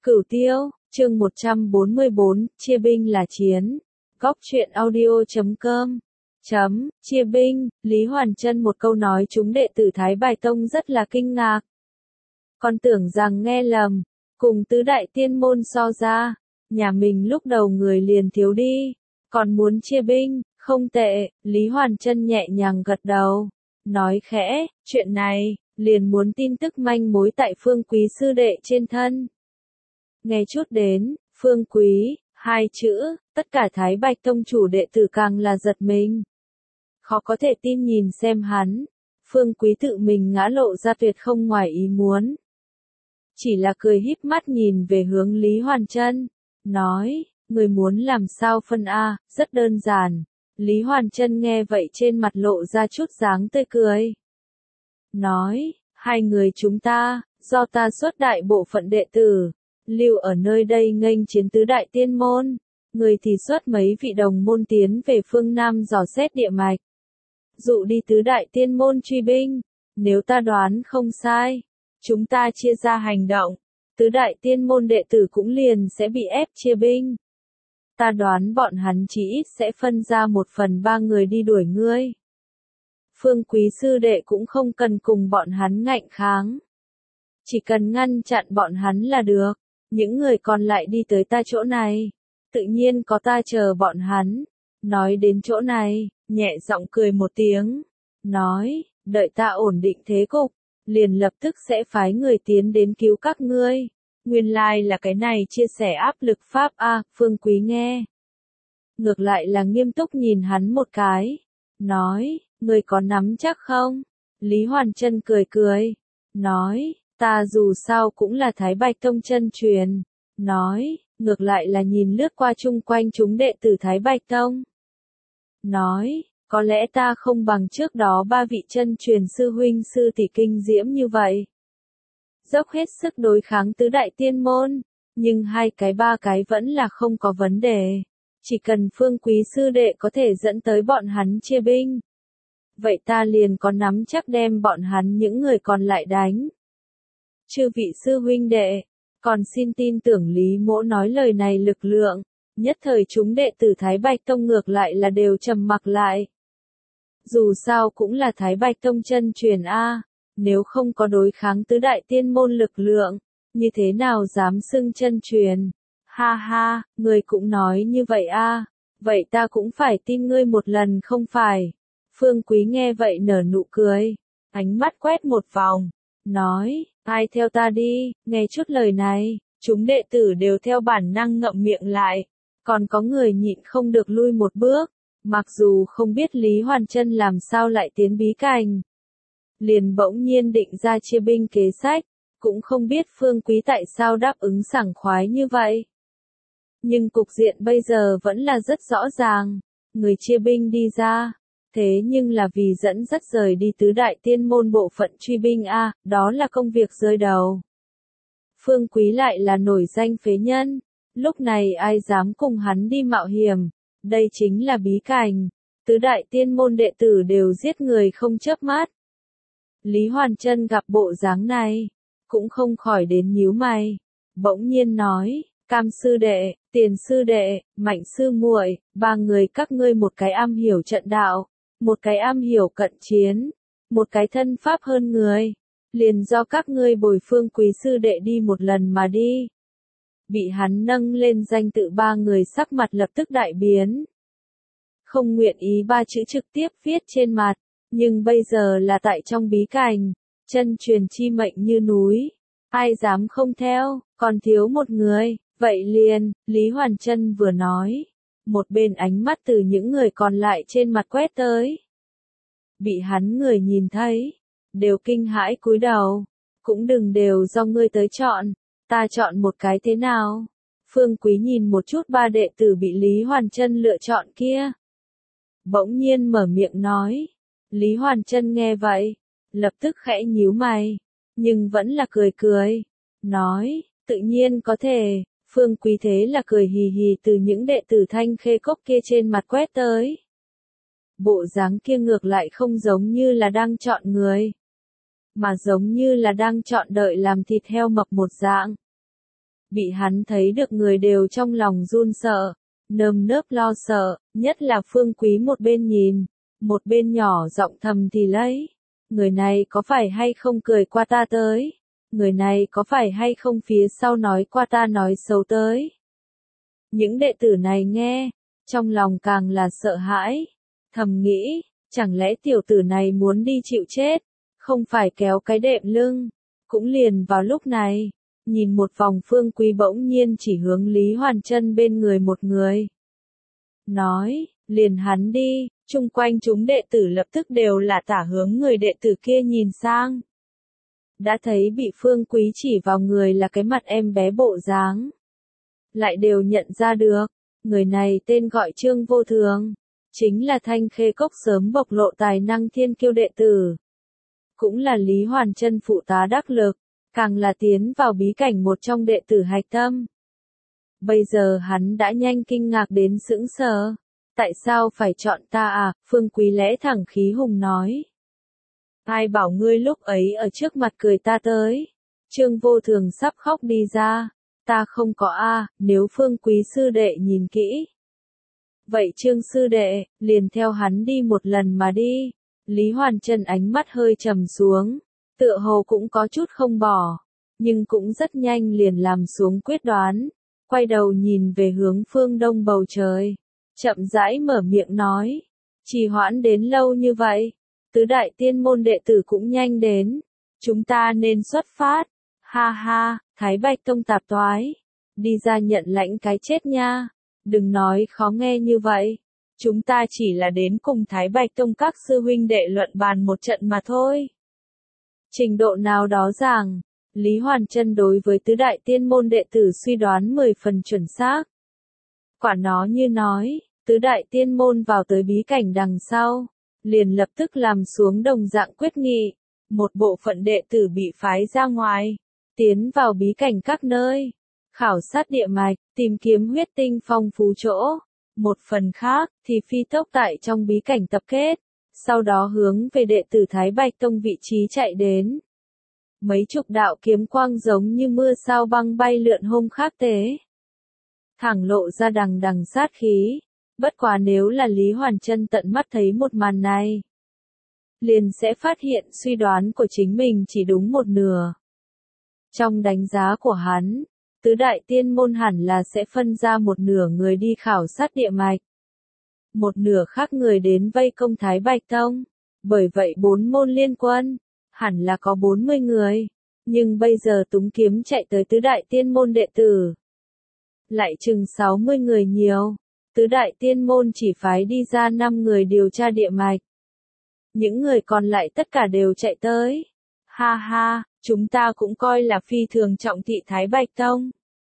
Cửu Tiêu, chương 144, chia binh là chiến. Góc truyện audio.com Chia binh, Lý Hoàn Chân một câu nói chúng đệ tử Thái Bài Tông rất là kinh ngạc. Còn tưởng rằng nghe lầm, cùng tứ đại tiên môn so ra, nhà mình lúc đầu người liền thiếu đi, còn muốn chia binh, không tệ, Lý Hoàn Chân nhẹ nhàng gật đầu, nói khẽ, chuyện này, liền muốn tin tức manh mối tại Phương Quý sư đệ trên thân. Nghe chút đến, Phương Quý, hai chữ, tất cả Thái Bạch Tông chủ đệ tử càng là giật mình. Khó có thể tin nhìn xem hắn, Phương Quý tự mình ngã lộ ra tuyệt không ngoài ý muốn. Chỉ là cười híp mắt nhìn về hướng Lý Hoàn Chân, nói, người muốn làm sao phân a, rất đơn giản. Lý Hoàn Chân nghe vậy trên mặt lộ ra chút dáng tươi cười. Nói, hai người chúng ta, do ta xuất đại bộ phận đệ tử, lưu ở nơi đây nghênh chiến tứ đại tiên môn, người thì xuất mấy vị đồng môn tiến về phương Nam dò xét địa mạch. Dụ đi tứ đại tiên môn truy binh, nếu ta đoán không sai, chúng ta chia ra hành động, tứ đại tiên môn đệ tử cũng liền sẽ bị ép chia binh. Ta đoán bọn hắn chỉ ít sẽ phân ra 1/3 người đi đuổi ngươi. Phương Quý sư đệ cũng không cần cùng bọn hắn ngạnh kháng. Chỉ cần ngăn chặn bọn hắn là được, những người còn lại đi tới ta chỗ này, tự nhiên có ta chờ bọn hắn. Nói đến chỗ này, nhẹ giọng cười một tiếng, nói, đợi ta ổn định thế cục, liền lập tức sẽ phái người tiến đến cứu các ngươi. Nguyên lai là cái này chia sẻ áp lực pháp a, Phương Quý nghe. Ngược lại là nghiêm túc nhìn hắn một cái, nói, ngươi có nắm chắc không? Lý Hoàn Chân cười cười, nói, ta dù sao cũng là Thái Bạch Tông chân truyền, nói, ngược lại là nhìn lướt qua chung quanh chúng đệ tử Thái Bạch Tông. Nói, có lẽ ta không bằng trước đó 3 vị chân truyền sư huynh sư tỷ kinh diễm như vậy. Dốc hết sức đối kháng tứ đại tiên môn, nhưng 2-3 cái vẫn là không có vấn đề. Chỉ cần Phương Quý sư đệ có thể dẫn tới bọn hắn chia binh. Vậy ta liền có nắm chắc đem bọn hắn những người còn lại đánh. Chư vị sư huynh đệ, còn xin tin tưởng Lý Mỗ nói lời này lực lượng. Nhất thời chúng đệ tử Thái Bạch Tông ngược lại là đều trầm mặc lại. Dù sao cũng là Thái Bạch Tông chân truyền a, nếu không có đối kháng tứ đại tiên môn lực lượng, như thế nào dám xưng chân truyền? Ha ha, ngươi cũng nói như vậy a, vậy ta cũng phải tin ngươi một lần không phải? Phương Quý nghe vậy nở nụ cười, ánh mắt quét một vòng, nói, ai theo ta đi, nghe chút lời này, chúng đệ tử đều theo bản năng ngậm miệng lại. Còn có người nhịn không được lui một bước, mặc dù không biết Lý Hoàn Chân làm sao lại tiến bí cảnh. Liền bỗng nhiên định ra chia binh kế sách, cũng không biết Phương Quý tại sao đáp ứng sảng khoái như vậy. Nhưng cục diện bây giờ vẫn là rất rõ ràng, người chia binh đi ra, thế nhưng là vì dẫn dắt rời đi tứ đại tiên môn bộ phận truy binh a, đó là công việc rơi đầu. Phương Quý lại là nổi danh phế nhân. Lúc này ai dám cùng hắn đi mạo hiểm, đây chính là bí cảnh, tứ đại tiên môn đệ tử đều giết người không chớp mắt. Lý Hoàn Chân gặp bộ dáng này, cũng không khỏi đến nhíu mày, bỗng nhiên nói, Cam sư đệ, Tiền sư đệ, Mạnh sư muội, 3 người các ngươi một cái am hiểu trận đạo, một cái am hiểu cận chiến, một cái thân pháp hơn người, liền do các ngươi bồi Phương Quý sư đệ đi một lần mà đi. Bị hắn nâng lên danh tự 3 người sắc mặt lập tức đại biến. Không nguyện ý 3 chữ trực tiếp viết trên mặt, nhưng bây giờ là tại trong bí cảnh, chân truyền chi mệnh như núi, ai dám không theo, còn thiếu một người, vậy liền, Lý Hoàn Chân vừa nói, một bên ánh mắt từ những người còn lại trên mặt quét tới. Bị hắn người nhìn thấy, đều kinh hãi cúi đầu, cũng đừng đều do ngươi tới chọn. Ta chọn một cái thế nào? Phương Quý nhìn một chút 3 đệ tử bị Lý Hoàn Chân lựa chọn kia. Bỗng nhiên mở miệng nói. Lý Hoàn Chân nghe vậy, lập tức khẽ nhíu mày, nhưng vẫn là cười cười. Nói, tự nhiên có thể, Phương Quý thế là cười hì hì từ những đệ tử Thanh Khê Cốc kia trên mặt quét tới. Bộ dáng kia ngược lại không giống như là đang chọn người, mà giống như là đang chọn đợi làm thịt heo mập một dạng. Bị hắn thấy được người đều trong lòng run sợ, nơm nớp lo sợ, nhất là Phương Quý một bên nhìn, một bên nhỏ giọng thầm thì lấy. Người này có phải hay không cười qua ta tới? Người này có phải hay không phía sau nói qua ta nói xấu tới? Những đệ tử này nghe, trong lòng càng là sợ hãi, thầm nghĩ, chẳng lẽ tiểu tử này muốn đi chịu chết, không phải kéo cái đệm lưng. Cũng liền vào lúc này, nhìn một vòng Phương Quý bỗng nhiên chỉ hướng Lý Hoàn Chân bên người một người. Nói, liền hắn đi, chung quanh chúng đệ tử lập tức đều là tả hướng người đệ tử kia nhìn sang. Đã thấy bị Phương Quý chỉ vào người là cái mặt em bé bộ dáng. Lại đều nhận ra được, người này tên gọi Trương Vô Thường, chính là Thanh Khê Cốc sớm bộc lộ tài năng thiên kiêu đệ tử. Cũng là Lý Hoàn Chân phụ tá đắc lực, càng là tiến vào bí cảnh một trong đệ tử hạch tâm. Bây giờ hắn đã nhanh kinh ngạc đến sững sờ. Tại sao phải chọn ta à? Phương Quý lẽ thẳng khí hùng nói. Ai bảo ngươi lúc ấy ở trước mặt cười ta tới? Trương Vô Thường sắp khóc đi ra. Ta không có a, nếu Phương Quý sư đệ nhìn kỹ. Vậy Trương sư đệ, liền theo hắn đi một lần mà đi. Lý Hoàn Chân ánh mắt hơi trầm xuống, tựa hồ cũng có chút không bỏ, nhưng cũng rất nhanh liền làm xuống quyết đoán, quay đầu nhìn về hướng phương đông bầu trời, chậm rãi mở miệng nói, trì hoãn đến lâu như vậy, tứ đại tiên môn đệ tử cũng nhanh đến, chúng ta nên xuất phát, ha ha, Thái Bạch Tông tạp toái, đi ra nhận lãnh cái chết nha, đừng nói khó nghe như vậy. Chúng ta chỉ là đến cùng Thái Bạch Tông các sư huynh đệ luận bàn một trận mà thôi. Trình độ nào đó rằng, Lý Hoàn Chân đối với tứ đại tiên môn đệ tử suy đoán 10 phần chuẩn xác. Quả nó như nói, tứ đại tiên môn vào tới bí cảnh đằng sau, liền lập tức làm xuống đồng dạng quyết nghị, một bộ phận đệ tử bị phái ra ngoài, tiến vào bí cảnh các nơi, khảo sát địa mạch, tìm kiếm huyết tinh phong phú chỗ. Một phần khác, thì phi tốc tại trong bí cảnh tập kết, sau đó hướng về đệ tử Thái Bạch Tông vị trí chạy đến. Mấy chục đạo kiếm quang giống như mưa sao băng bay lượn hôm khác tế. Thẳng lộ ra đằng đằng sát khí, bất quá nếu là Lý Hoàn Chân tận mắt thấy một màn này, liền sẽ phát hiện suy đoán của chính mình chỉ đúng một nửa. Trong đánh giá của hắn, tứ đại tiên môn hẳn là sẽ phân ra một nửa người đi khảo sát địa mạch. Một nửa khác người đến vây công Thái Bạch Tông. Bởi vậy 4 môn liên quân, hẳn là có 40 người. Nhưng bây giờ túng kiếm chạy tới tứ đại tiên môn đệ tử. Lại chừng 60 người nhiều. Tứ đại tiên môn chỉ phái đi ra 5 người điều tra địa mạch. Những người còn lại tất cả đều chạy tới. Ha ha, chúng ta cũng coi là phi thường trọng thị Thái Bạch Tông.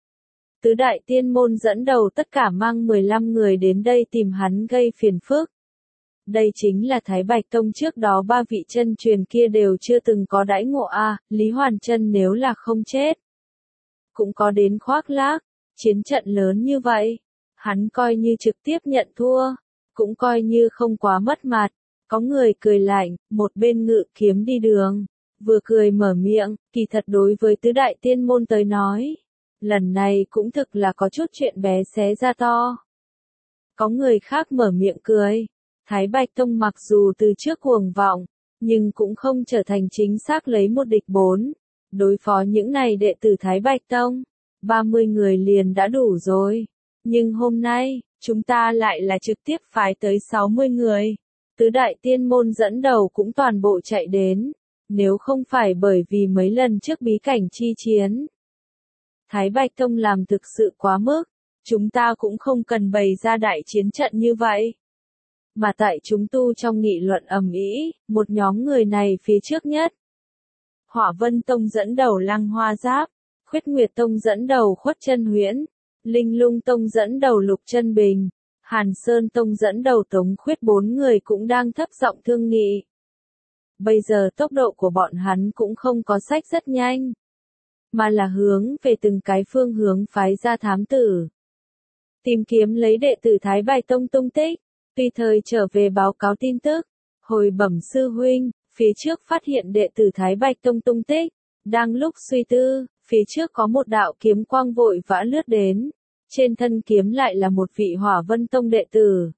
Tứ đại tiên môn dẫn đầu tất cả mang 15 người đến đây tìm hắn gây phiền phức. Đây chính là Thái Bạch Tông trước đó 3 vị chân truyền kia đều chưa từng có đãi ngộ a, Lý Hoàn Chân nếu là không chết. Cũng có đến khoác lác, chiến trận lớn như vậy. Hắn coi như trực tiếp nhận thua, cũng coi như không quá mất mặt. Có người cười lạnh, một bên ngự kiếm đi đường. Vừa cười mở miệng, kỳ thật đối với tứ đại tiên môn tới nói. Lần này cũng thực là có chút chuyện bé xé ra to. Có người khác mở miệng cười. Thái Bạch Tông mặc dù từ trước cuồng vọng, nhưng cũng không trở thành chính xác lấy một địch 4. Đối phó những này đệ tử Thái Bạch Tông, 30 người liền đã đủ rồi. Nhưng hôm nay, chúng ta lại là trực tiếp phái tới 60 người. Tứ đại tiên môn dẫn đầu cũng toàn bộ chạy đến. Nếu không phải bởi vì mấy lần trước bí cảnh chi chiến, Thái Bạch Tông làm thực sự quá mức, chúng ta cũng không cần bày ra đại chiến trận như vậy. Mà tại chúng tu trong nghị luận ầm ĩ, một nhóm người này phía trước nhất. Hỏa Vân Tông dẫn đầu Lăng Hoa Giáp, Khuyết Nguyệt Tông dẫn đầu Khuất Chân Huyễn, Linh Lung Tông dẫn đầu Lục Chân Bình, Hàn Sơn Tông dẫn đầu Tống Khuyết, 4 người cũng đang thấp giọng thương nghị. Bây giờ tốc độ của bọn hắn cũng không có sách rất nhanh, mà là hướng về từng cái phương hướng phái ra thám tử. Tìm kiếm lấy đệ tử Thái Bạch Tông tung tích, tùy thời trở về báo cáo tin tức. Hồi bẩm sư huynh, phía trước phát hiện đệ tử Thái Bạch Tông tung tích, đang lúc suy tư, Phía trước có một đạo kiếm quang vội vã lướt đến, trên thân kiếm lại là một vị Hỏa Vân Tông đệ tử.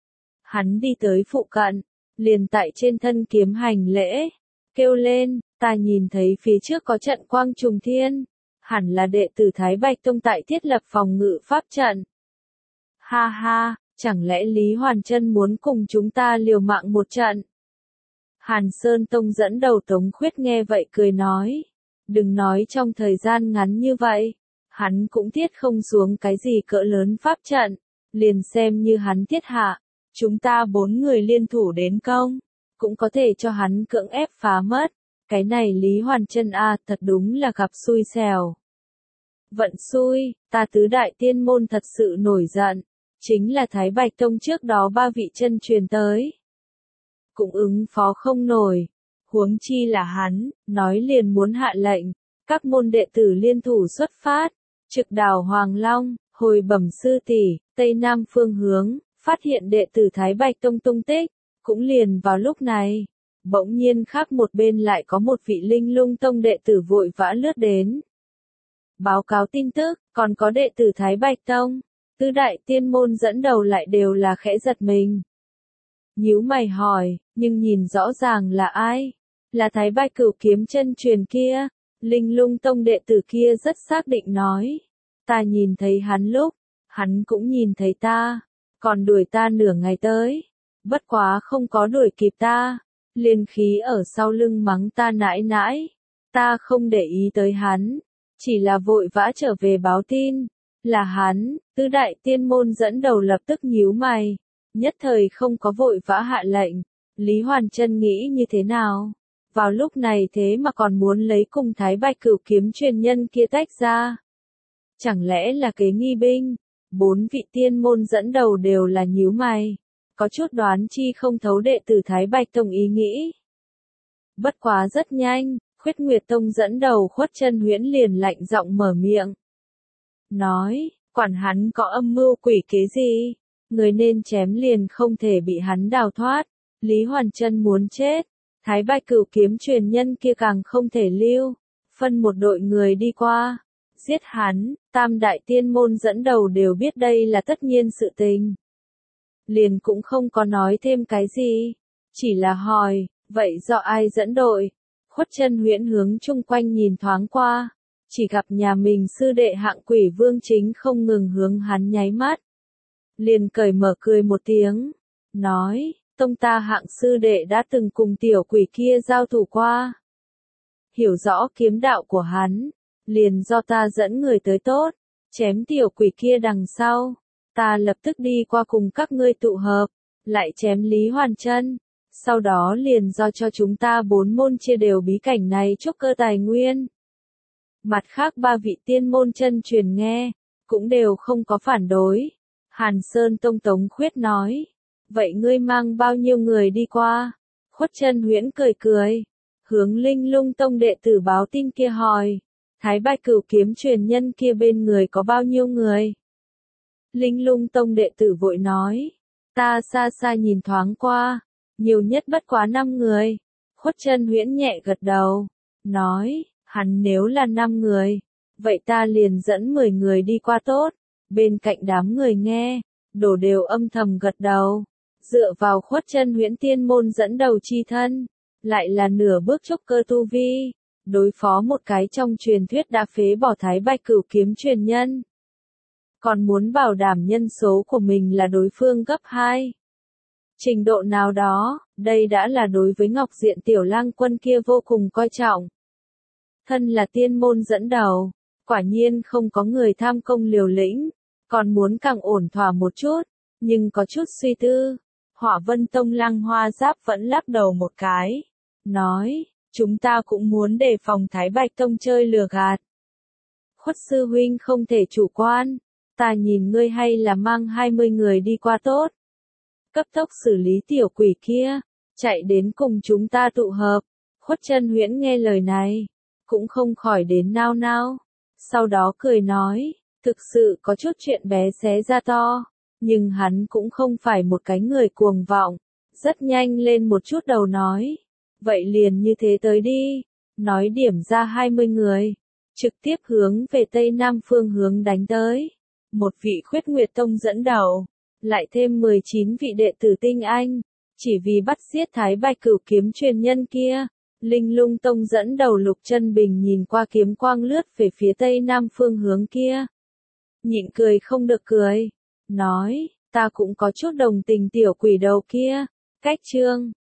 Hắn đi tới phụ cận, liền tại trên thân kiếm hành lễ, kêu lên, ta nhìn thấy phía trước có trận quang trùng thiên, hẳn là đệ tử Thái Bạch Tông tại thiết lập phòng ngự pháp trận. Ha ha, chẳng lẽ Lý Hoàn Chân muốn cùng chúng ta liều mạng một trận? Hàn Sơn Tông dẫn đầu Tống Khuyết nghe vậy cười nói, đừng nói trong thời gian ngắn như vậy, hắn cũng thiết không xuống cái gì cỡ lớn pháp trận, liền xem như hắn thiết hạ, chúng ta 4 người liên thủ đến công, cũng có thể cho hắn cưỡng ép phá mất. Cái này Lý Hoàn Chân a, thật đúng là gặp xui xẻo. Vận xui, ta tứ đại tiên môn thật sự nổi giận, chính là Thái Bạch Tông trước đó 3 vị chân truyền tới. Cũng ứng phó không nổi, huống chi là hắn, nói liền muốn hạ lệnh, các môn đệ tử liên thủ xuất phát, trực đảo Hoàng Long, hồi bẩm sư tỷ, Tây Nam phương hướng, phát hiện đệ tử Thái Bạch Tông tung tích, cũng liền vào lúc này. Bỗng nhiên khác một bên lại có một vị Linh Lung Tông đệ tử vội vã lướt đến. Báo cáo tin tức, còn có đệ tử Thái Bạch Tông, tứ đại tiên môn dẫn đầu lại đều là khẽ giật mình. Nhíu mày hỏi, nhưng nhìn rõ ràng là ai? Là Thái Bạch Cửu kiếm chân truyền kia. Linh Lung Tông đệ tử kia rất xác định nói. Ta nhìn thấy hắn lúc, hắn cũng nhìn thấy ta, còn đuổi ta nửa ngày tới. Bất quá không có đuổi kịp ta. Liên khí ở sau lưng mắng ta nãi nãi, ta không để ý tới hắn, chỉ là vội vã trở về báo tin, là hắn, tứ đại tiên môn dẫn đầu lập tức nhíu mày, nhất thời không có vội vã hạ lệnh, Lý Hoàn Chân nghĩ như thế nào, vào lúc này thế mà còn muốn lấy cùng Thái Bạch Cửu kiếm truyền nhân kia tách ra, chẳng lẽ là kế nghi binh, 4 vị tiên môn dẫn đầu đều là nhíu mày. Có chút đoán chi không thấu đệ tử Thái Bạch Tông ý nghĩ. Bất quá rất nhanh, Khuyết Nguyệt Tông dẫn đầu Khuất Chân Huyễn liền lạnh giọng mở miệng. Nói, quản hắn có âm mưu quỷ kế gì, người nên chém liền không thể bị hắn đào thoát. Lý Hoàn Chân muốn chết, Thái Bạch Cửu kiếm truyền nhân kia càng không thể lưu, phân một đội người đi qua, giết hắn, tam đại tiên môn dẫn đầu đều biết đây là tất nhiên sự tình. Liền cũng không có nói thêm cái gì, chỉ là hỏi, vậy do ai dẫn đội? Khuất Chân Huyễn hướng chung quanh nhìn thoáng qua, chỉ gặp nhà mình sư đệ Hạng Quỷ Vương chính không ngừng hướng hắn nháy mắt. Liền cởi mở cười một tiếng, nói, tông ta Hạng sư đệ đã từng cùng tiểu quỷ kia giao thủ qua. Hiểu rõ kiếm đạo của hắn, liền do ta dẫn người tới tốt, chém tiểu quỷ kia đằng sau. Ta lập tức đi qua cùng các ngươi tụ hợp, lại chém Lý Hoàn Chân, sau đó liền do cho chúng ta 4 môn chia đều bí cảnh này trúc cơ tài nguyên. Mặt khác 3 vị tiên môn chân truyền nghe, cũng đều không có phản đối. Hàn Sơn Tông Tống Khuyết nói, vậy ngươi mang bao nhiêu người đi qua? Khuất Chân Huyễn cười cười, hướng Linh Lung Tông đệ tử báo tin kia hỏi, Thái Bạch Cửu kiếm truyền nhân kia bên người có bao nhiêu người? Linh Lung Tông đệ tử vội nói, ta xa xa nhìn thoáng qua, nhiều nhất bất quá 5 người. Khuất Chân Huyễn nhẹ gật đầu, nói, hắn nếu là 5 người, vậy ta liền dẫn 10 người đi qua tốt. Bên cạnh đám người nghe, đổ đều âm thầm gật đầu, dựa vào Khuất Chân Huyễn tiên môn dẫn đầu chi thân, lại là nửa bước trúc cơ tu vi, đối phó một cái trong truyền thuyết đã phế bỏ Thái Bạch Cửu kiếm truyền nhân. Còn muốn bảo đảm nhân số của mình là đối phương gấp 2. Trình độ nào đó, đây đã là đối với Ngọc Diện Tiểu Lang Quân kia vô cùng coi trọng. Thân là tiên môn dẫn đầu, quả nhiên không có người tham công liều lĩnh, còn muốn càng ổn thỏa một chút, nhưng có chút suy tư. Hỏa Vân Tông Lăng Hoa Giáp vẫn lắc đầu một cái, nói, chúng ta cũng muốn đề phòng Thái Bạch Tông chơi lừa gạt. Khuất sư huynh không thể chủ quan. Ta nhìn ngươi hay là mang 20 người đi qua tốt. Cấp tốc xử lý tiểu quỷ kia, chạy đến cùng chúng ta tụ hợp. Khuất Chân Huyễn nghe lời này, cũng không khỏi đến nao nao. Sau đó cười nói, thực sự có chút chuyện bé xé ra to, nhưng hắn cũng không phải một cái người cuồng vọng. Rất nhanh lên một chút đầu nói, vậy liền như thế tới đi, nói điểm ra 20 người. trực tiếp hướng về Tây Nam phương hướng đánh tới. Một vị Khuyết Nguyệt Tông dẫn đầu, lại thêm 19 vị đệ tử tinh anh, chỉ vì bắt giết Thái Bạch Cửu kiếm truyền nhân kia. Linh Lung Tông dẫn đầu Lục Chân Bình nhìn qua kiếm quang lướt về phía Tây Nam phương hướng kia. Nhịn cười không được cười, nói, ta cũng có chút đồng tình tiểu quỷ đầu kia. Cách chương